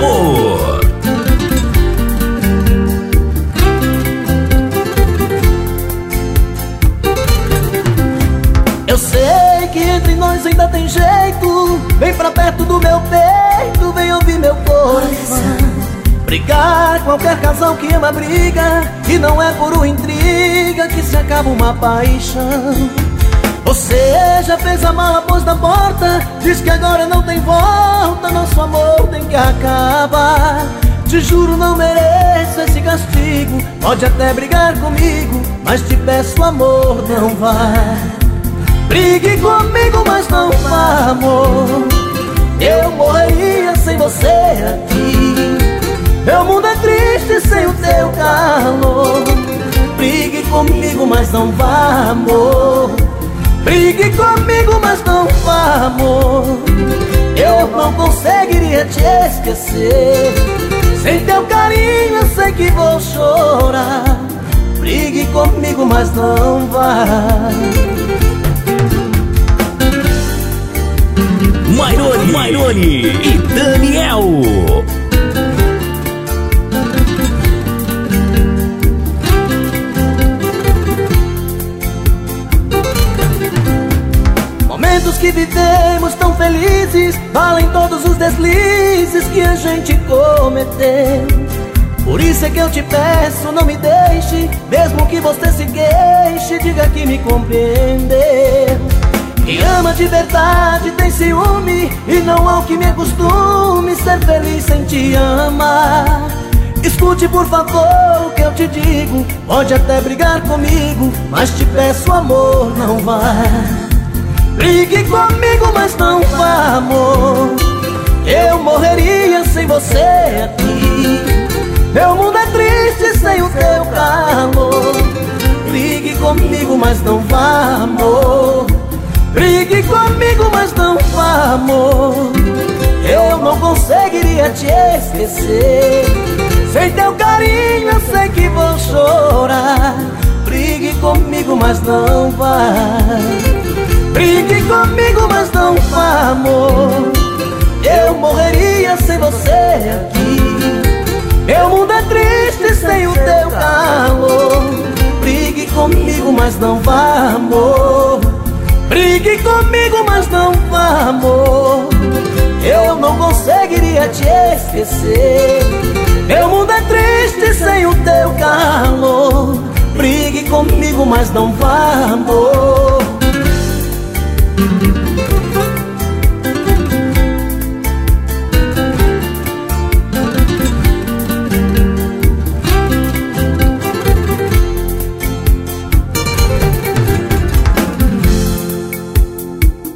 amor. Eu sei que entre nós ainda tem jeito. Vem pra perto do meu peito, vem ouvir meu coração. Brigar, qualquer casal que ama briga, e não é por uma intriga que se acaba uma paixão. Você já fez a mala, pôs na porta, diz que agora não tem volta, nosso amor tem que acabar. Te juro, não mereço esse castigo. Pode até brigar comigo, mas te peço, amor, não vá. Brigue comigo, mas não vá, amor. Eu morreria sem você aqui. Meu mundo é triste sem o teu calor. Brigue comigo, mas não vá, amor. Brigue comigo, mas não vá, amor. Eu não conseguiria te esquecer. Sem teu carinho eu sei que vou chorar. Brigue comigo, mas não vá. Mairone e Daniel. Momentos que vivemos tão felizes valem todos os deslizes que a gente cometeu. Por isso é que eu te peço, não me deixe. Mesmo que você se queixe, diga que me compreendeu. Quem ama de verdade tem ciúme, e não há o que me acostume ser feliz sem te amar. Escute por favor o que eu te digo. Pode até brigar comigo, mas te peço, amor, não vá. Brigue comigo, mas não vá, amor. Eu morreria sem você aqui. Meu mundo é triste sem o teu calor. Brigue comigo, mas não vá, amor. Brigue comigo, mas não vá, amor. Eu não conseguiria te esquecer. Sem teu carinho eu sei que vou chorar. Brigue comigo, mas não vá. Brigue comigo, mas não vá, amor. Eu morreria sem você aqui. Meu mundo é triste sem o teu calor. Brigue comigo, mas não vá, amor. Brigue comigo, mas não vá, amor. Eu não conseguiria te esquecer. Meu mundo é triste sem o teu calor. Brigue comigo, mas não vá, amor.